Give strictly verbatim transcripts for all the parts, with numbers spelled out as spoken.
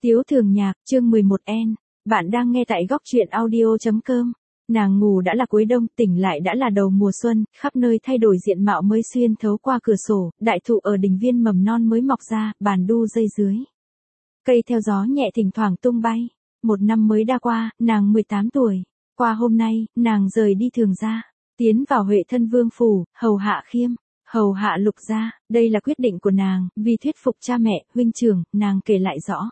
Tiếu Thường Nhạc, chương mười một N. Bạn đang nghe tại góc truyện audio chấm com. Nàng ngủ đã là cuối đông, tỉnh lại đã là đầu mùa xuân, khắp nơi thay đổi diện mạo mới xuyên thấu qua cửa sổ, đại thụ ở đình viên mầm non mới mọc ra, bàn đu dây dưới. Cây theo gió nhẹ thỉnh thoảng tung bay. Một năm mới đã qua, nàng mười tám tuổi. Qua hôm nay, nàng rời đi Thường gia, tiến vào Huệ Thân Vương phủ, hầu hạ Khiêm, hầu hạ Lục gia. Đây là quyết định của nàng, vì thuyết phục cha mẹ, huynh trưởng, nàng kể lại rõ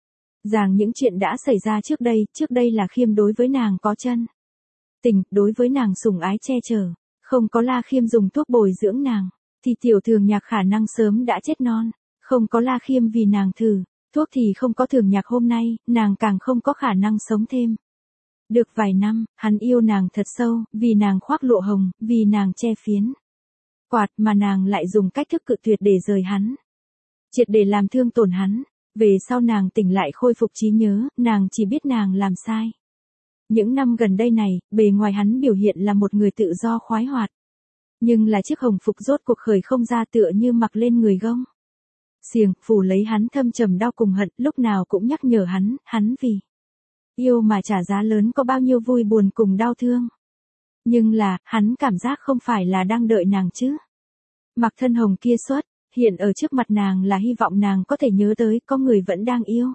ràng những chuyện đã xảy ra trước đây, trước đây là Khiêm đối với nàng có chân tình, đối với nàng sủng ái che chở, không có La Khiêm dùng thuốc bồi dưỡng nàng, thì Tiểu Thường Nhạc khả năng sớm đã chết non, không có La Khiêm vì nàng thử thuốc thì không có Thường Nhạc hôm nay, nàng càng không có khả năng sống thêm. Được vài năm, hắn yêu nàng thật sâu, vì nàng khoác lụa hồng, vì nàng che phiến quạt mà nàng lại dùng cách thức cự tuyệt để rời hắn, triệt để làm thương tổn hắn. Về sau nàng tỉnh lại khôi phục trí nhớ, nàng chỉ biết nàng làm sai. Những năm gần đây này, bề ngoài hắn biểu hiện là một người tự do khoái hoạt. Nhưng là chiếc hồng phục rốt cuộc khởi không ra tựa như mặc lên người gông xiềng, phủ lấy hắn thâm trầm đau cùng hận, lúc nào cũng nhắc nhở hắn, hắn vì yêu mà trả giá lớn có bao nhiêu vui buồn cùng đau thương. Nhưng là, hắn cảm giác không phải là đang đợi nàng chứ. Mặc thân hồng kia xuất hiện ở trước mặt nàng là hy vọng nàng có thể nhớ tới có người vẫn đang yêu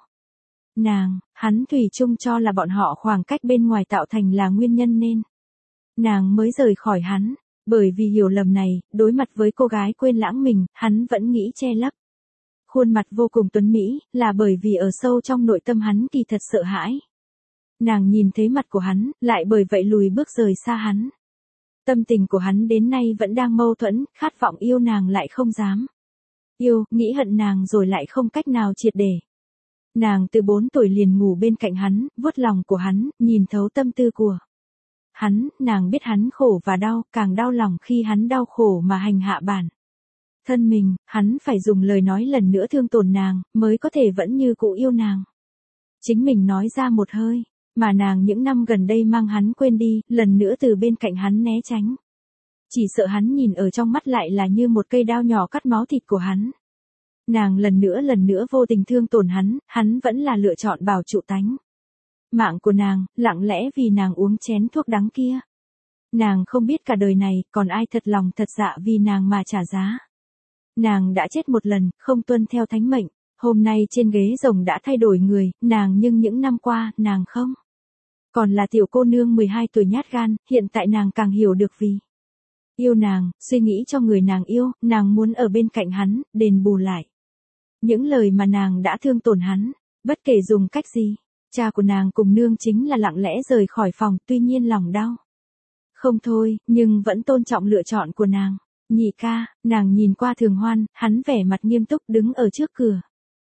nàng, hắn thủy chung cho là bọn họ khoảng cách bên ngoài tạo thành là nguyên nhân nên nàng mới rời khỏi hắn, bởi vì hiểu lầm này, đối mặt với cô gái quên lãng mình, hắn vẫn nghĩ che lấp khuôn mặt vô cùng tuấn mỹ, là bởi vì ở sâu trong nội tâm hắn kỳ thật sợ hãi. Nàng nhìn thấy mặt của hắn, lại bởi vậy lùi bước rời xa hắn. Tâm tình của hắn đến nay vẫn đang mâu thuẫn, khát vọng yêu nàng lại không dám yêu, nghĩ hận nàng rồi lại không cách nào triệt để. Nàng từ bốn tuổi liền ngủ bên cạnh hắn, vuốt lòng của hắn, nhìn thấu tâm tư của hắn, nàng biết hắn khổ và đau, càng đau lòng khi hắn đau khổ mà hành hạ bản thân mình, hắn phải dùng lời nói lần nữa thương tổn nàng, mới có thể vẫn như cũ yêu nàng. Chính mình nói ra một hơi, mà nàng những năm gần đây mang hắn quên đi, lần nữa từ bên cạnh hắn né tránh. Chỉ sợ hắn nhìn ở trong mắt lại là như một cây đao nhỏ cắt máu thịt của hắn. Nàng lần nữa lần nữa vô tình thương tổn hắn, hắn vẫn là lựa chọn bảo trụ tánh mạng của nàng, lặng lẽ vì nàng uống chén thuốc đắng kia. Nàng không biết cả đời này, còn ai thật lòng thật dạ vì nàng mà trả giá. Nàng đã chết một lần, không tuân theo thánh mệnh, hôm nay trên ghế rồng đã thay đổi người, nàng nhưng những năm qua, nàng không còn là tiểu cô nương mười hai tuổi nhát gan, hiện tại nàng càng hiểu được vì yêu nàng, suy nghĩ cho người nàng yêu, nàng muốn ở bên cạnh hắn, đền bù lại những lời mà nàng đã thương tổn hắn, bất kể dùng cách gì. Cha của nàng cùng nương chính là lặng lẽ rời khỏi phòng, tuy nhiên lòng đau không thôi, nhưng vẫn tôn trọng lựa chọn của nàng. Nhị ca, nàng nhìn qua Thường Hoan, hắn vẻ mặt nghiêm túc đứng ở trước cửa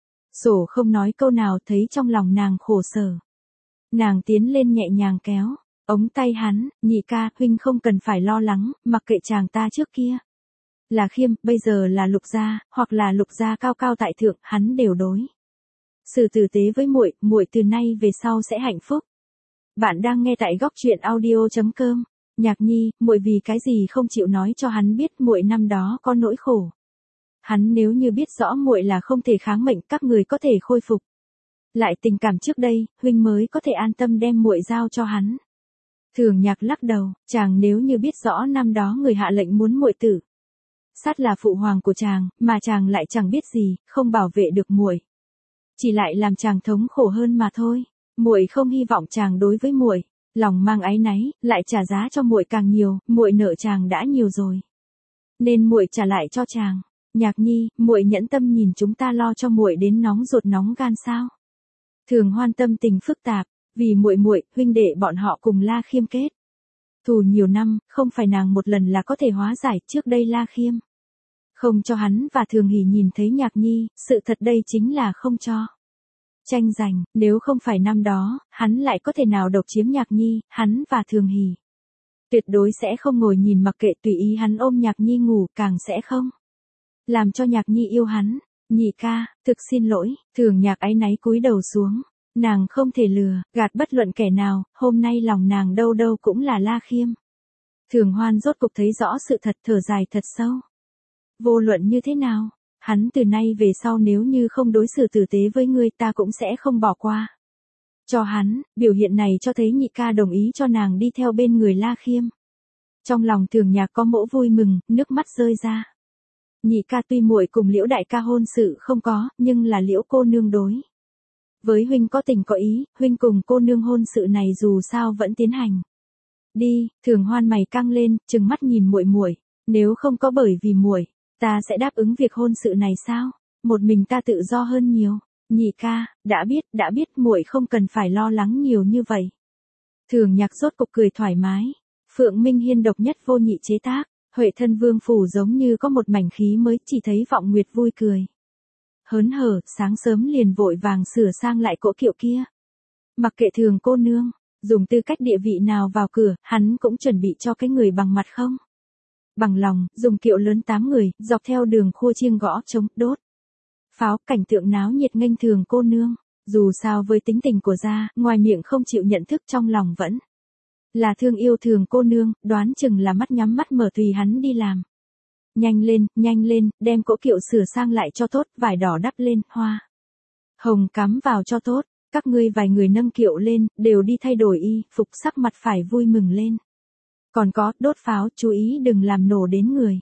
sổ không nói câu nào, thấy trong lòng nàng khổ sở. Nàng tiến lên nhẹ nhàng kéo ống tay hắn, nhị ca, huynh không cần phải lo lắng, mặc kệ chàng ta trước kia là Khiêm, bây giờ là Lục gia, hoặc là Lục gia cao cao tại thượng, hắn đều đối xử tử tế với muội, muội từ nay về sau sẽ hạnh phúc. Bạn đang nghe tại góc truyện audio chấm com. Nhạc Nhi, muội vì cái gì không chịu nói cho hắn biết muội năm đó có nỗi khổ. Hắn nếu như biết rõ muội là không thể kháng mệnh, các người có thể khôi phục lại tình cảm trước đây, huynh mới có thể an tâm đem muội giao cho hắn. Thường Nhạc lắc đầu, chàng nếu như biết rõ năm đó người hạ lệnh muốn muội tử sát là phụ hoàng của chàng, mà chàng lại chẳng biết gì, không bảo vệ được muội, chỉ lại làm chàng thống khổ hơn mà thôi. Muội không hy vọng chàng đối với muội lòng mang áy náy, lại trả giá cho muội càng nhiều, muội nợ chàng đã nhiều rồi, nên muội trả lại cho chàng. Nhạc Nhi, muội nhẫn tâm nhìn chúng ta lo cho muội đến nóng ruột nóng gan sao? Thường Hoan tâm tình phức tạp, vì muội muội, huynh đệ bọn họ cùng La Khiêm kết thù nhiều năm, không phải nàng một lần là có thể hóa giải. Trước đây La Khiêm không cho hắn và Thường Hỷ nhìn thấy Nhạc Nhi, sự thật đây chính là không cho tranh giành, nếu không phải năm đó, hắn lại có thể nào độc chiếm Nhạc Nhi, hắn và Thường Hỷ tuyệt đối sẽ không ngồi nhìn mặc kệ tùy ý hắn ôm Nhạc Nhi ngủ, càng sẽ không làm cho Nhạc Nhi yêu hắn. Nhị ca, thực xin lỗi. Thường Nhạc áy náy cúi đầu xuống, nàng không thể lừa gạt bất luận kẻ nào, hôm nay lòng nàng đâu đâu cũng là La Khiêm. Thường Hoan rốt cục thấy rõ sự thật, thở dài thật sâu. Vô luận như thế nào, Hắn từ nay về sau nếu như không đối xử tử tế với ngươi ta cũng sẽ không bỏ qua. Cho hắn, biểu hiện này cho thấy nhị ca đồng ý cho nàng đi theo bên người La Khiêm. Trong lòng Thường Nhạc có mỗ vui mừng, nước mắt rơi ra. Nhị ca tuy muội cùng Liễu đại ca hôn sự không có, nhưng là Liễu cô nương đối với huynh có tình có ý, huynh cùng cô nương hôn sự này dù sao vẫn tiến hành. Đi, Thường Hoan mày căng lên, trừng mắt nhìn muội muội, nếu không có bởi vì muội, ta sẽ đáp ứng việc hôn sự này sao? Một mình ta tự do hơn nhiều. Nhị ca, đã biết, đã biết muội không cần phải lo lắng nhiều như vậy. Thường Nhạc rốt cục cười thoải mái. Phượng Minh Hiên độc nhất vô nhị chế tác, Huệ Thân Vương phủ giống như có một mảnh khí mới, chỉ thấy Vọng Nguyệt vui cười. Hớn hở, sáng sớm liền vội vàng sửa sang lại cỗ kiệu kia. Mặc kệ Thường cô nương, dùng tư cách địa vị nào vào cửa, hắn cũng chuẩn bị cho cái người bằng mặt không. Bằng lòng, dùng kiệu lớn tám người, dọc theo đường khua chiêng gõ trống, đốt pháo, cảnh tượng náo nhiệt nghênh Thường cô nương. Dù sao với tính tình của gia, ngoài miệng không chịu nhận thức trong lòng vẫn là thương yêu Thường cô nương, đoán chừng là mắt nhắm mắt mở tùy hắn đi làm. Nhanh lên, nhanh lên, đem cỗ kiệu sửa sang lại cho tốt, vải đỏ đắp lên, hoa hồng cắm vào cho tốt. Các ngươi vài người nâng kiệu lên, đều đi thay đổi y, phục, sắc mặt phải vui mừng lên. Còn có, đốt pháo, chú ý đừng làm nổ đến người.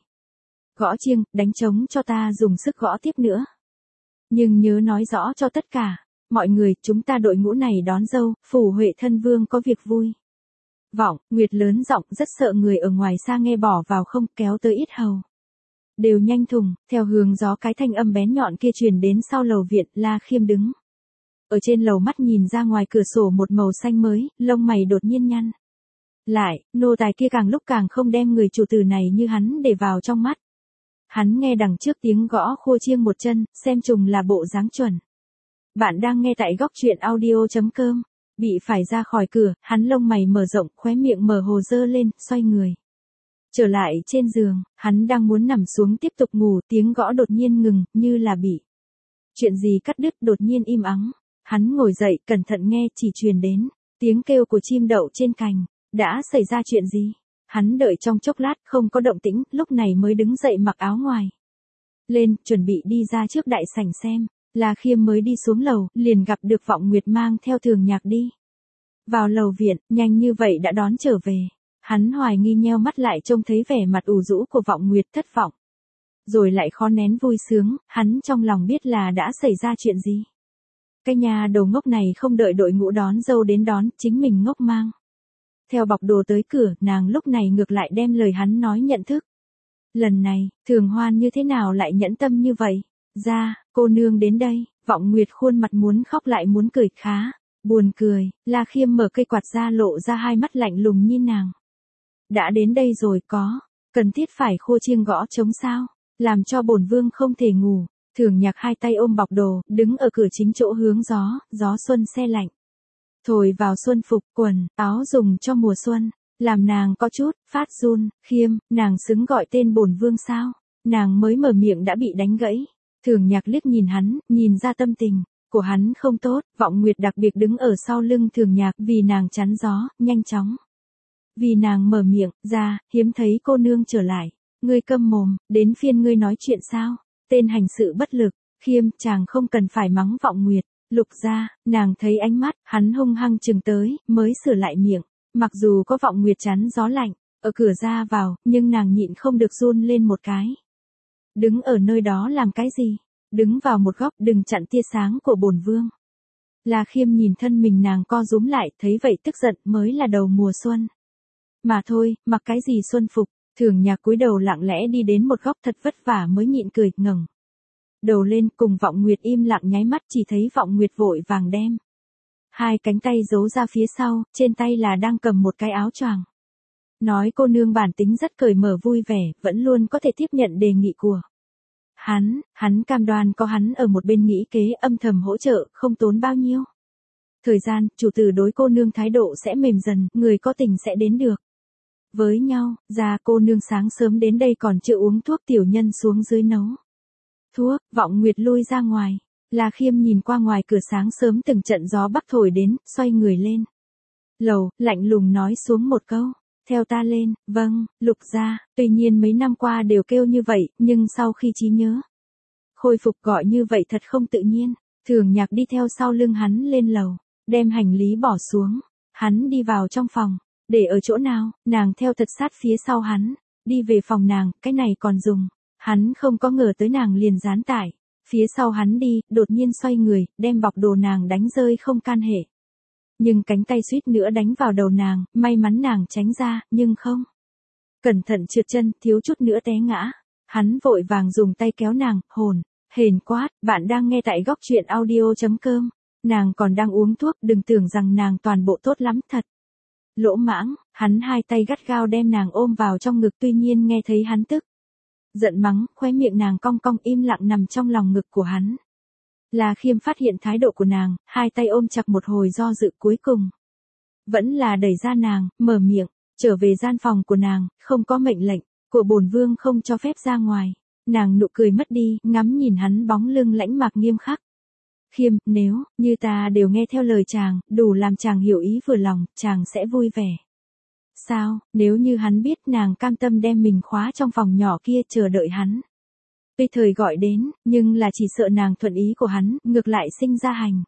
Gõ chiêng, đánh trống cho ta dùng sức gõ tiếp nữa. Nhưng nhớ nói rõ cho tất cả mọi người, chúng ta đội ngũ này đón dâu, phủ Huệ Thân Vương có việc vui. Vọng Nguyệt lớn giọng, rất sợ người ở ngoài xa nghe bỏ vào không, kéo tới ít hầu. Đều nhanh thùng, theo hướng gió cái thanh âm bén nhọn kia truyền đến sau lầu viện. La Khiêm đứng ở trên lầu mắt nhìn ra ngoài cửa sổ một màu xanh mới, lông mày đột nhiên nhăn lại, nô tài kia càng lúc càng không đem người chủ tử này như hắn để vào trong mắt. Hắn nghe đằng trước tiếng gõ khua chiêng một chân, xem trùng là bộ dáng chuẩn. Bạn đang nghe tại góc truyện audio chấm com. Bị phải ra khỏi cửa, hắn lông mày mở rộng, khóe miệng mở hồ dơ lên, xoay người trở lại trên giường. Hắn đang muốn nằm xuống tiếp tục ngủ, tiếng gõ đột nhiên ngừng, như là bị chuyện gì cắt đứt, đột nhiên im ắng. Hắn ngồi dậy, cẩn thận nghe, chỉ truyền đến tiếng kêu của chim đậu trên cành. Đã xảy ra chuyện gì? Hắn đợi trong chốc lát không có động tĩnh, lúc này mới đứng dậy mặc áo ngoài lên, chuẩn bị đi ra trước đại sảnh xem. La Khiêm mới đi xuống lầu, liền gặp được Vọng Nguyệt mang theo Thường Nhạc đi vào lầu viện, nhanh như vậy đã đón trở về. Hắn hoài nghi nheo mắt lại trông thấy vẻ mặt ủ rũ của Vọng Nguyệt, thất vọng rồi lại khó nén vui sướng. Hắn trong lòng biết là đã xảy ra chuyện gì. Cái nhà đầu ngốc này không đợi đội ngũ đón dâu đến đón, chính mình ngốc mang theo bọc đồ tới cửa. Nàng lúc này ngược lại đem lời hắn nói nhận thức. Lần này, Thường Hoan như thế nào lại nhẫn tâm như vậy? Ra, cô nương đến đây. Vọng Nguyệt khuôn mặt muốn khóc lại muốn cười, khá buồn cười. La Khiêm mở cây quạt ra, lộ ra hai mắt lạnh lùng nhìn nàng. Đã đến đây rồi, có cần thiết phải khua chiêng gõ trống sao? Làm cho bổn vương không thể ngủ. Thường Nhạc hai tay ôm bọc đồ, đứng ở cửa chính chỗ hướng gió, gió xuân se lạnh thổi vào xuân phục, quần áo dùng cho mùa xuân, làm nàng có chút phát run. Khiêm, nàng xứng gọi tên bổn vương sao? Nàng mới mở miệng đã bị đánh gãy. Thường Nhạc liếc nhìn hắn, nhìn ra tâm tình của hắn không tốt. Vọng Nguyệt đặc biệt đứng ở sau lưng Thường Nhạc, vì nàng chắn gió, nhanh chóng vì nàng mở miệng. Ra, hiếm thấy cô nương trở lại. Ngươi câm mồm, đến phiên ngươi nói chuyện sao? Tên hành sự bất lực. Khiêm, chàng không cần phải mắng Vọng Nguyệt. Lục gia, nàng thấy ánh mắt hắn hung hăng chừng tới, mới sửa lại miệng. Mặc dù có Vọng Nguyệt chắn gió lạnh ở cửa ra vào, nhưng nàng nhịn không được run lên một cái. Đứng ở nơi đó làm cái gì? Đứng vào một góc, đừng chặn tia sáng của bổn vương. La Khiêm nhìn thân mình nàng co rúm lại, thấy vậy tức giận, mới là đầu mùa xuân mà thôi, mặc cái gì xuân phục. Thường Nhạc cúi đầu lặng lẽ đi đến một góc, thật vất vả mới nhịn cười, ngẩng đầu lên, cùng Vọng Nguyệt im lặng nháy mắt. Chỉ thấy Vọng Nguyệt vội vàng đem hai cánh tay giấu ra phía sau, trên tay là đang cầm một cái áo choàng. Nói cô nương bản tính rất cởi mở vui vẻ, vẫn luôn có thể tiếp nhận đề nghị của hắn. Hắn cam đoan có hắn ở một bên nghĩ kế, âm thầm hỗ trợ, không tốn bao nhiêu thời gian, chủ tử đối cô nương thái độ sẽ mềm dần, người có tình sẽ đến được với nhau. Ra, cô nương sáng sớm đến đây còn chưa uống thuốc, tiểu nhân xuống dưới nấu thuốc. Vọng Nguyệt lui ra ngoài. La Khiêm nhìn qua ngoài cửa, sáng sớm từng trận gió bắc thổi đến, xoay người lên lầu, lạnh lùng nói xuống một câu. Theo ta lên. Vâng, Lục gia. Tuy nhiên mấy năm qua đều kêu như vậy, nhưng sau khi trí nhớ Khôi phục gọi như vậy thật không tự nhiên. Thường Nhạc đi theo sau lưng hắn lên lầu, đem hành lý bỏ xuống. Hắn đi vào trong phòng. Để ở chỗ nào, nàng theo thật sát phía sau hắn. Đi về phòng nàng, cái này còn dùng. Hắn không có ngờ tới nàng liền dán tải. Phía sau hắn đi, đột nhiên xoay người, đem bọc đồ nàng đánh rơi không can hệ. Nhưng cánh tay suýt nữa đánh vào đầu nàng, may mắn nàng tránh ra, nhưng không. Cẩn thận trượt chân, thiếu chút nữa té ngã. Hắn vội vàng dùng tay kéo nàng, hồn, hền quát, bạn đang nghe tại góc truyện audio.com. Nàng còn đang uống thuốc, đừng tưởng rằng nàng toàn bộ tốt lắm thật. Lỗ mãng, hắn hai tay gắt gao đem nàng ôm vào trong ngực, tuy nhiên nghe thấy hắn tức giận mắng, khóe miệng nàng cong cong im lặng nằm trong lòng ngực của hắn. La Khiêm phát hiện thái độ của nàng, hai tay ôm chặt một hồi do dự, cuối cùng vẫn là đẩy ra nàng, mở miệng, trở về gian phòng của nàng, không có mệnh lệnh của bổn vương không cho phép ra ngoài. Nàng nụ cười mất đi, ngắm nhìn hắn bóng lưng lãnh mạc nghiêm khắc. Khiêm, nếu như ta đều nghe theo lời chàng, đủ làm chàng hiểu ý vừa lòng, chàng sẽ vui vẻ. Sao, nếu như hắn biết nàng cam tâm đem mình khóa trong phòng nhỏ kia chờ đợi hắn. Tuy thời gọi đến, nhưng là chỉ sợ nàng thuận ý của hắn, ngược lại sinh ra hành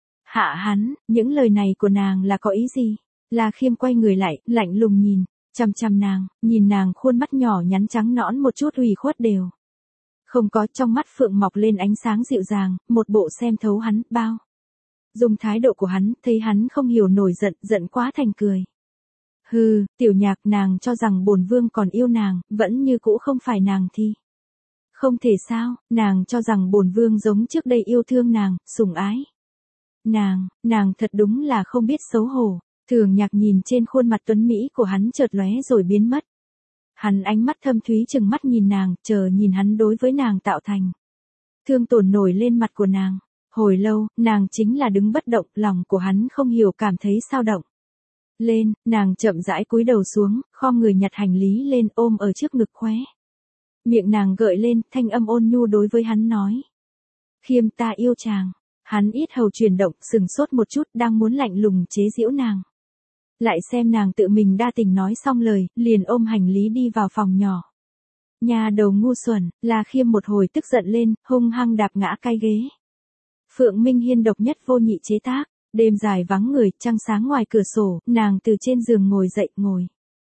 hạ hắn. Những lời này của nàng là có ý gì? La Khiêm quay người lại, lạnh lùng nhìn, chằm chằm nàng, nhìn nàng khuôn mắt nhỏ nhắn trắng nõn một chút ủy khuất đều không có, trong mắt phượng mọc lên ánh sáng dịu dàng, một bộ xem thấu hắn, bao. Dùng thái độ của hắn, thấy hắn không hiểu nổi giận, giận quá thành cười. Hừ, Tiểu Nhạc, nàng cho rằng bổn vương còn yêu nàng, vẫn như cũ không phải nàng thì. Không thể sao, nàng cho rằng bổn vương giống trước đây yêu thương nàng, sủng ái. Nàng, nàng thật đúng là không biết xấu hổ. Thường Nhạc nhìn trên khuôn mặt tuấn Mỹ của hắn chợt lóe rồi biến mất. Hắn ánh mắt thâm thúy chừng mắt nhìn nàng, chờ nhìn hắn đối với nàng tạo thành thương tổn nổi lên mặt của nàng. Hồi lâu, nàng chính là đứng bất động, lòng của hắn không hiểu cảm thấy sao động. Lên, nàng chậm rãi cúi đầu xuống, khom người nhặt hành lý lên ôm ở trước ngực khóe. Miệng nàng gợi lên, thanh âm ôn nhu đối với hắn nói. Khiêm, ta yêu chàng. Hắn ít hầu chuyển động, sừng sốt một chút, đang muốn lạnh lùng chế giễu nàng. Lại xem nàng tự mình đa tình nói xong lời, liền ôm hành lý đi vào phòng nhỏ. Nhà đầu ngu xuẩn, La Khiêm một hồi tức giận lên, hung hăng đạp ngã cái ghế. Phượng Minh Hiên độc nhất vô nhị chế tác, đêm dài vắng người, trăng sáng ngoài cửa sổ, nàng từ trên giường ngồi dậy, ngồi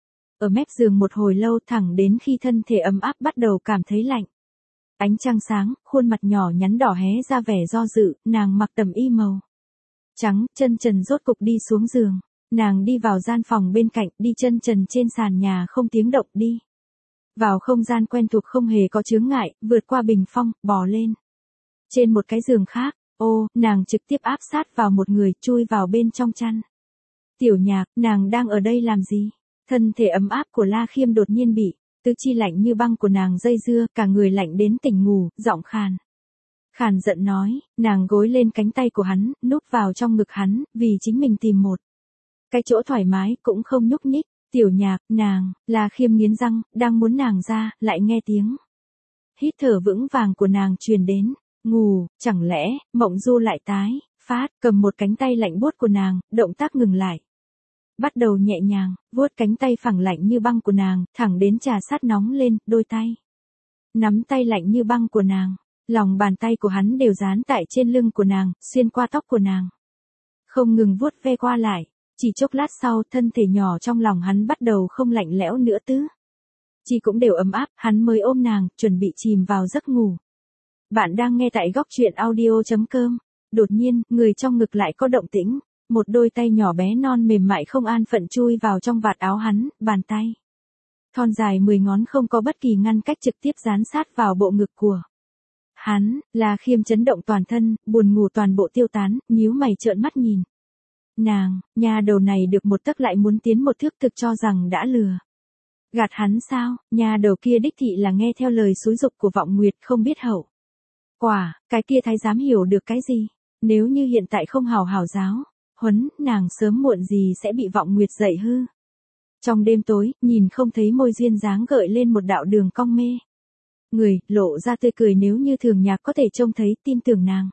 ở mép giường một hồi lâu, thẳng đến khi thân thể ấm áp bắt đầu cảm thấy lạnh. Ánh trăng sáng, khuôn mặt nhỏ nhắn đỏ hé ra vẻ do dự, nàng mặc tầm y màu trắng, chân trần rốt cục đi xuống giường. Nàng đi vào gian phòng bên cạnh, đi chân trần trên sàn nhà không tiếng động đi vào không gian quen thuộc không hề có chướng ngại, vượt qua bình phong, bò lên trên một cái giường khác. Ô, nàng trực tiếp áp sát vào một người, chui vào bên trong chăn. Tiểu Nhạc, nàng đang ở đây làm gì? Thân thể ấm áp của La Khiêm đột nhiên bị tứ chi lạnh như băng của nàng dây dưa, cả người lạnh đến tỉnh ngủ, giọng khàn khàn giận nói. Nàng gối lên cánh tay của hắn, núp vào trong ngực hắn, vì chính mình tìm một cái chỗ thoải mái, cũng không nhúc nhích. Tiểu Nhạc, nàng, La Khiêm nghiến răng, đang muốn nàng ra, lại nghe tiếng hít thở vững vàng của nàng truyền đến. Ngủ, chẳng lẽ, mộng du lại tái phát, cầm một cánh tay lạnh buốt của nàng, động tác ngừng lại. Bắt đầu nhẹ nhàng, vuốt cánh tay phẳng lạnh như băng của nàng, thẳng đến trà sát nóng lên, đôi tay nắm tay lạnh như băng của nàng. Lòng bàn tay của hắn đều dán tại trên lưng của nàng, xuyên qua tóc của nàng. Không ngừng vuốt ve qua lại. Chỉ chốc lát sau, thân thể nhỏ trong lòng hắn bắt đầu không lạnh lẽo nữa tứ. Chỉ cũng đều ấm áp, hắn mới ôm nàng, chuẩn bị chìm vào giấc ngủ. Bạn đang nghe tại góc truyện audio.com. Đột nhiên, người trong ngực lại có động tĩnh. Một đôi tay nhỏ bé non mềm mại không an phận chui vào trong vạt áo hắn, bàn tay thon dài mười ngón không có bất kỳ ngăn cách trực tiếp dán sát vào bộ ngực của hắn. La Khiêm chấn động toàn thân, buồn ngủ toàn bộ tiêu tán, nhíu mày trợn mắt nhìn nàng. Nhà đầu này được một tấc lại muốn tiến một thước, thực cho rằng đã lừa gạt hắn sao? Nhà đầu kia đích thị là nghe theo lời xúi giục của Vọng Nguyệt, không biết hậu quả. Cái kia thái giám hiểu được cái gì? Nếu như hiện tại không hào hảo giáo huấn, nàng sớm muộn gì sẽ bị Vọng Nguyệt dạy hư. Trong đêm tối, nhìn không thấy môi duyên dáng gợi lên một đạo đường cong mê người, lộ ra tươi cười. Nếu như Thường Nhạc có thể trông thấy, tin tưởng nàng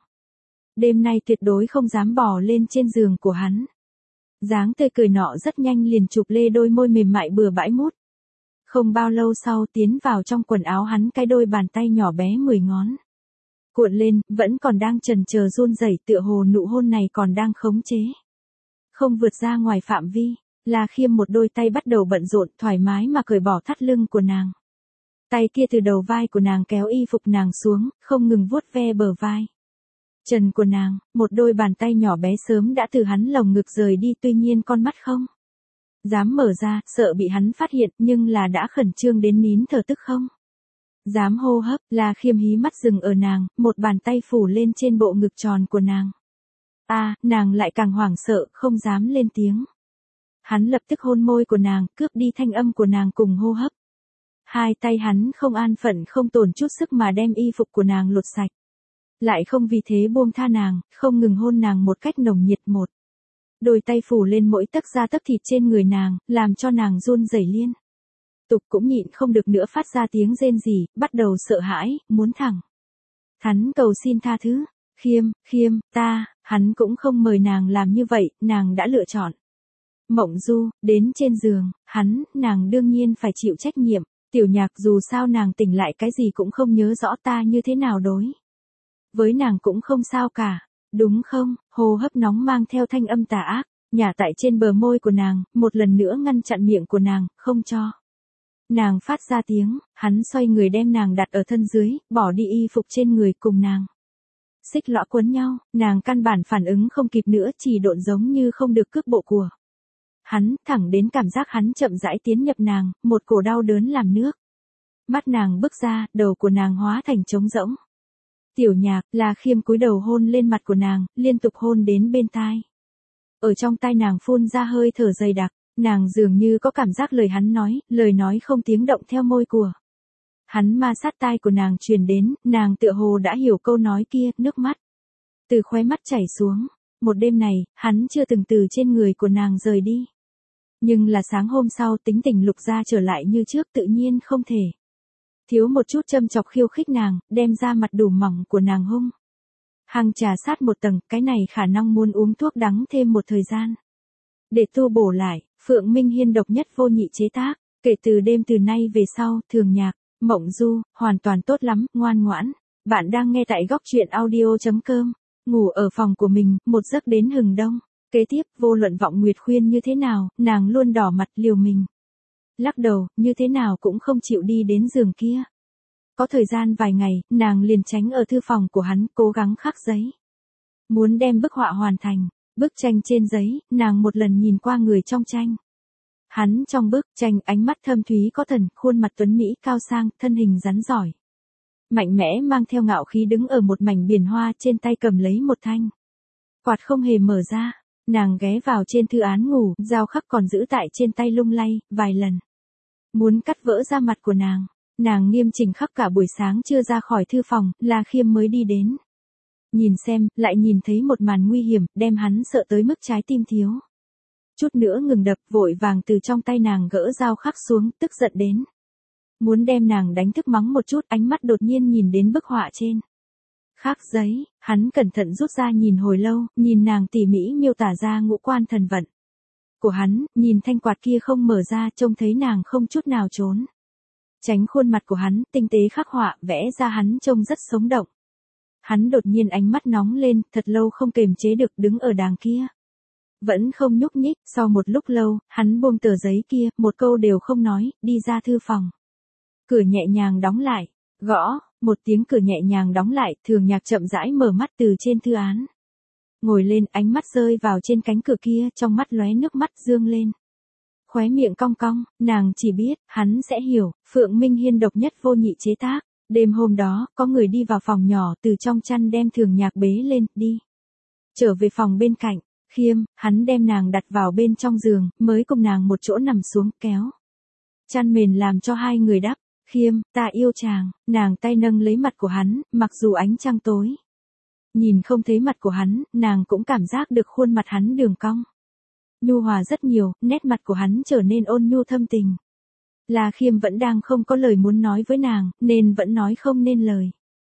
đêm nay tuyệt đối không dám bò lên trên giường của hắn. Dáng tươi cười nọ rất nhanh liền chụp lê đôi môi mềm mại bừa bãi mút. Không bao lâu sau, tiến vào trong quần áo hắn cái đôi bàn tay nhỏ bé mười ngón. Cuộn lên, vẫn còn đang chần chờ run rẩy, tựa hồ nụ hôn này còn đang khống chế. Không vượt ra ngoài phạm vi, La Khiêm một đôi tay bắt đầu bận rộn, thoải mái mà cởi bỏ thắt lưng của nàng. Tay kia từ đầu vai của nàng kéo y phục nàng xuống, không ngừng vuốt ve bờ vai. Trần của nàng, một đôi bàn tay nhỏ bé sớm đã từ hắn lồng ngực rời đi, tuy nhiên con mắt không dám mở ra, sợ bị hắn phát hiện, nhưng là đã khẩn trương đến nín thở tức không dám hô hấp. La Khiêm hí mắt dừng ở nàng, một bàn tay phủ lên trên bộ ngực tròn của nàng. A, à, nàng lại càng hoảng sợ, không dám lên tiếng. Hắn lập tức hôn môi của nàng, cướp đi thanh âm của nàng cùng hô hấp. Hai tay hắn không an phận không tổn chút sức mà đem y phục của nàng lột sạch. Lại không vì thế buông tha nàng, không ngừng hôn nàng một cách nồng nhiệt một. Đôi tay phủ lên mỗi tấc da tấc thịt trên người nàng, làm cho nàng run rẩy liên tục, cũng nhịn không được nữa phát ra tiếng rên rỉ, bắt đầu sợ hãi, muốn thẳng thắn cầu xin tha thứ. Khiêm, Khiêm, ta, hắn cũng không mời nàng làm như vậy, nàng đã lựa chọn. Mộng du, đến trên giường, hắn, nàng đương nhiên phải chịu trách nhiệm. Tiểu Nhạc, dù sao nàng tỉnh lại cái gì cũng không nhớ rõ, ta như thế nào đối với nàng cũng không sao cả, đúng không? Hô hấp nóng mang theo thanh âm tà ác, nhả tại trên bờ môi của nàng, một lần nữa ngăn chặn miệng của nàng, không cho nàng phát ra tiếng. Hắn xoay người đem nàng đặt ở thân dưới, bỏ đi y phục trên người, cùng nàng xích lõa quấn nhau. Nàng căn bản phản ứng không kịp nữa, chỉ độn giống như không được cước bộ của hắn, thẳng đến cảm giác hắn chậm rãi tiến nhập nàng, một cổ đau đớn làm nước mắt nàng bứt ra, đầu của nàng hóa thành trống rỗng. Tiểu Nhạc, La Khiêm cúi đầu hôn lên mặt của nàng, liên tục hôn đến bên tai. Ở trong tai nàng phun ra hơi thở dày đặc, nàng dường như có cảm giác lời hắn nói, lời nói không tiếng động theo môi của hắn ma sát tai của nàng truyền đến, nàng tựa hồ đã hiểu câu nói kia, nước mắt từ khóe mắt chảy xuống. Một đêm này, hắn chưa từng từ trên người của nàng rời đi. Nhưng là sáng hôm sau, tính tình Lục Gia trở lại như trước, tự nhiên không thể thiếu một chút châm chọc khiêu khích nàng, đem ra mặt đủ mỏng của nàng hung hăng trà sát một tầng. Cái này khả năng muốn uống thuốc đắng thêm một thời gian để tu bổ lại. Phượng Minh Hiên độc nhất vô nhị chế tác. Kể từ đêm từ nay về sau, Thường Nhạc, Mộng Du, hoàn toàn tốt lắm, ngoan ngoãn. Bạn đang nghe tại góc truyện audio chấm com. Ngủ ở phòng của mình, một giấc đến hừng đông. Kế tiếp, vô luận Vọng Nguyệt khuyên như thế nào, nàng luôn đỏ mặt liều mình lắc đầu, như thế nào cũng không chịu đi đến giường kia. Có thời gian vài ngày, nàng liền tránh ở thư phòng của hắn, cố gắng khắc giấy. Muốn đem bức họa hoàn thành. Bức tranh trên giấy, nàng một lần nhìn qua người trong tranh. Hắn trong bức tranh, ánh mắt thâm thúy có thần, khuôn mặt tuấn mỹ cao sang, thân hình rắn giỏi. Mạnh mẽ mang theo ngạo khí đứng ở một mảnh biển hoa, trên tay cầm lấy một thanh quạt không hề mở ra. Nàng ghé vào trên thư án ngủ, dao khắc còn giữ tại trên tay lung lay, vài lần muốn cắt vỡ da mặt của nàng. Nàng nghiêm chỉnh khắc cả buổi sáng chưa ra khỏi thư phòng, La Khiêm mới đi đến. Nhìn xem, lại nhìn thấy một màn nguy hiểm, đem hắn sợ tới mức trái tim thiếu chút nữa ngừng đập, vội vàng từ trong tay nàng gỡ dao khắc xuống, tức giận đến muốn đem nàng đánh thức mắng một chút. Ánh mắt đột nhiên nhìn đến bức họa trên khắc giấy, hắn cẩn thận rút ra nhìn hồi lâu, nhìn nàng tỉ mỉ miêu tả ra ngũ quan thần vận của hắn, nhìn thanh quạt kia không mở ra, trông thấy nàng không chút nào trốn tránh khuôn mặt của hắn, tinh tế khắc họa, vẽ ra hắn trông rất sống động. Hắn đột nhiên ánh mắt nóng lên, thật lâu không kềm chế được, đứng ở đàng kia vẫn không nhúc nhích. Sau một lúc lâu, hắn buông tờ giấy kia, một câu đều không nói, đi ra thư phòng. Cửa nhẹ nhàng đóng lại, gõ, một tiếng cửa nhẹ nhàng đóng lại. Thường Nhạc chậm rãi mở mắt từ trên thư án ngồi lên, ánh mắt rơi vào trên cánh cửa kia, trong mắt lóe nước mắt dương lên. Khóe miệng cong cong, nàng chỉ biết, hắn sẽ hiểu. Phượng Minh Hiên độc nhất vô nhị chế tác. Đêm hôm đó, có người đi vào phòng nhỏ, từ trong chăn đem Thường Nhạc bế lên, đi trở về phòng bên cạnh. Khiêm, hắn đem nàng đặt vào bên trong giường, mới cùng nàng một chỗ nằm xuống, kéo chăn mền làm cho hai người đắp. Khiêm, ta yêu chàng. Nàng tay nâng lấy mặt của hắn, mặc dù ánh trăng tối nhìn không thấy mặt của hắn, nàng cũng cảm giác được khuôn mặt hắn đường cong nhu hòa rất nhiều, nét mặt của hắn trở nên ôn nhu thâm tình. La Khiêm vẫn đang không có lời muốn nói với nàng, nên vẫn nói không nên lời.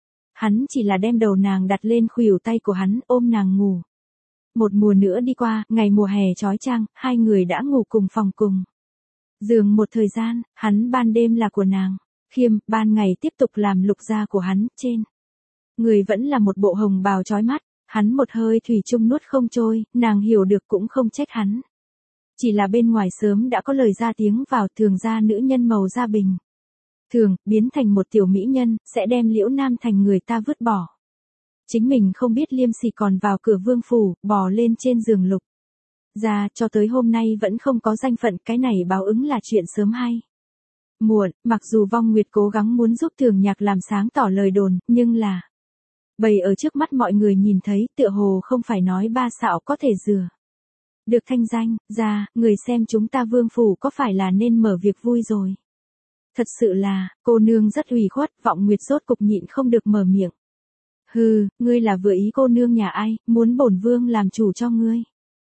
Hắn chỉ là đem đầu nàng đặt lên khuỷu tay của hắn, ôm nàng ngủ. Một mùa nữa đi qua, ngày mùa hè chói chang, hai người đã ngủ cùng phòng cùng giường một thời gian. Hắn ban đêm là của nàng. Khiêm, ban ngày tiếp tục làm Lục Gia của hắn. Trên Người vẫn là một bộ hồng bào chói mắt, hắn một hơi thủy chung nuốt không trôi, nàng hiểu được cũng không trách hắn. Chỉ là bên ngoài sớm đã có lời ra tiếng vào, thường ra nữ nhân màu da bình thường, biến thành một tiểu mỹ nhân, sẽ đem Liễu Nam thành người ta vứt bỏ. Chính mình không biết liêm sỉ còn vào cửa vương phủ, bò lên trên giường Lục gia, cho tới hôm nay vẫn không có danh phận, cái này báo ứng là chuyện sớm hay muộn. Mặc dù Vong Nguyệt cố gắng muốn giúp Thường Nhạc làm sáng tỏ lời đồn, nhưng là bày ở trước mắt mọi người nhìn thấy, tựa hồ không phải nói ba xạo có thể rửa được thanh danh ra, người xem chúng ta vương phủ có phải là nên mở việc vui rồi. Thật sự là, cô nương rất ủy khuất. Vọng Nguyệt rốt cục nhịn không được mở miệng. Hừ, ngươi là vừa ý cô nương nhà ai, muốn bổn vương làm chủ cho ngươi.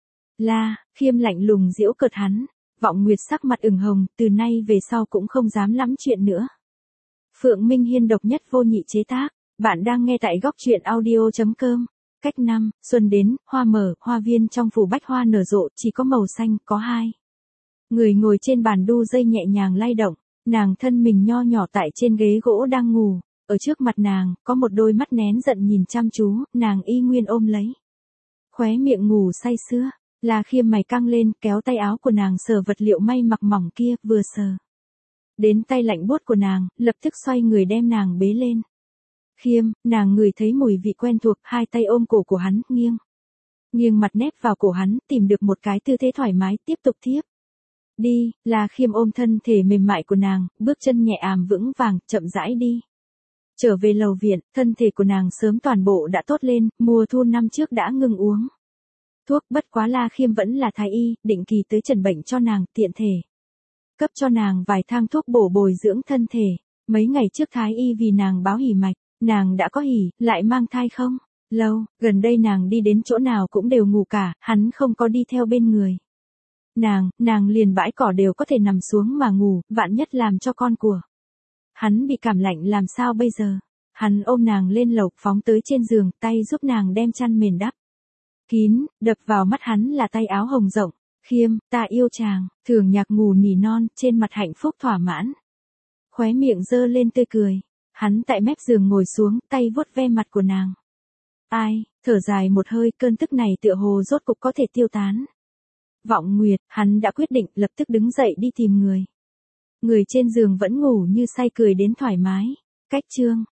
La Khiêm lạnh lùng giễu cợt hắn. Vọng Nguyệt sắc mặt ửng hồng, từ nay về sau cũng không dám lắm chuyện nữa. Phượng Minh Hiên độc nhất vô nhị chế tác. Bạn đang nghe tại góc truyện audio chấm com. Cách năm, xuân đến, hoa mở, hoa viên trong phủ bách hoa nở rộ, chỉ có màu xanh, có hai người ngồi trên bàn đu dây nhẹ nhàng lay động, nàng thân mình nho nhỏ tại trên ghế gỗ đang ngủ, ở trước mặt nàng, có một đôi mắt nén giận nhìn chăm chú, nàng y nguyên ôm lấy. Khóe miệng ngủ say sưa, La Khiêm mày căng lên, kéo tay áo của nàng sờ vật liệu may mặc mỏng kia, vừa sờ đến tay lạnh buốt của nàng, lập tức xoay người đem nàng bế lên. Khiêm, nàng ngửi thấy mùi vị quen thuộc, hai tay ôm cổ của hắn, nghiêng. Nghiêng mặt nép vào cổ hắn, tìm được một cái tư thế thoải mái, tiếp tục tiếp. Đi, là Khiêm ôm thân thể mềm mại của nàng, bước chân nhẹ àm vững vàng, chậm rãi đi. Trở về lầu viện, thân thể của nàng sớm toàn bộ đã tốt lên, mùa thu năm trước đã ngừng uống thuốc, bất quá La Khiêm vẫn là thái y, định kỳ tới trần bệnh cho nàng, tiện thể cấp cho nàng vài thang thuốc bổ bồi dưỡng thân thể. Mấy ngày trước thái y vì nàng báo hỉ mạch. Nàng đã có hỉ, lại mang thai không? Lâu, gần đây nàng đi đến chỗ nào cũng đều ngủ cả, hắn không có đi theo bên người. Nàng, nàng liền bãi cỏ đều có thể nằm xuống mà ngủ, vạn nhất làm cho con của hắn bị cảm lạnh làm sao bây giờ? Hắn ôm nàng lên lầu, phóng tới trên giường, tay giúp nàng đem chăn mền đắp kín, đập vào mắt hắn là tay áo hồng rộng. Khiêm, ta yêu chàng. Thường Nhạc ngủ nỉ non, trên mặt hạnh phúc thỏa mãn. Khóe miệng giơ lên tươi cười. Hắn tại mép giường ngồi xuống, tay vuốt ve mặt của nàng. Ai, thở dài một hơi, cơn tức này tựa hồ rốt cục có thể tiêu tán. Vọng Nguyệt, hắn đã quyết định, lập tức đứng dậy đi tìm người. Người trên giường vẫn ngủ như say, cười đến thoải mái. Cách chương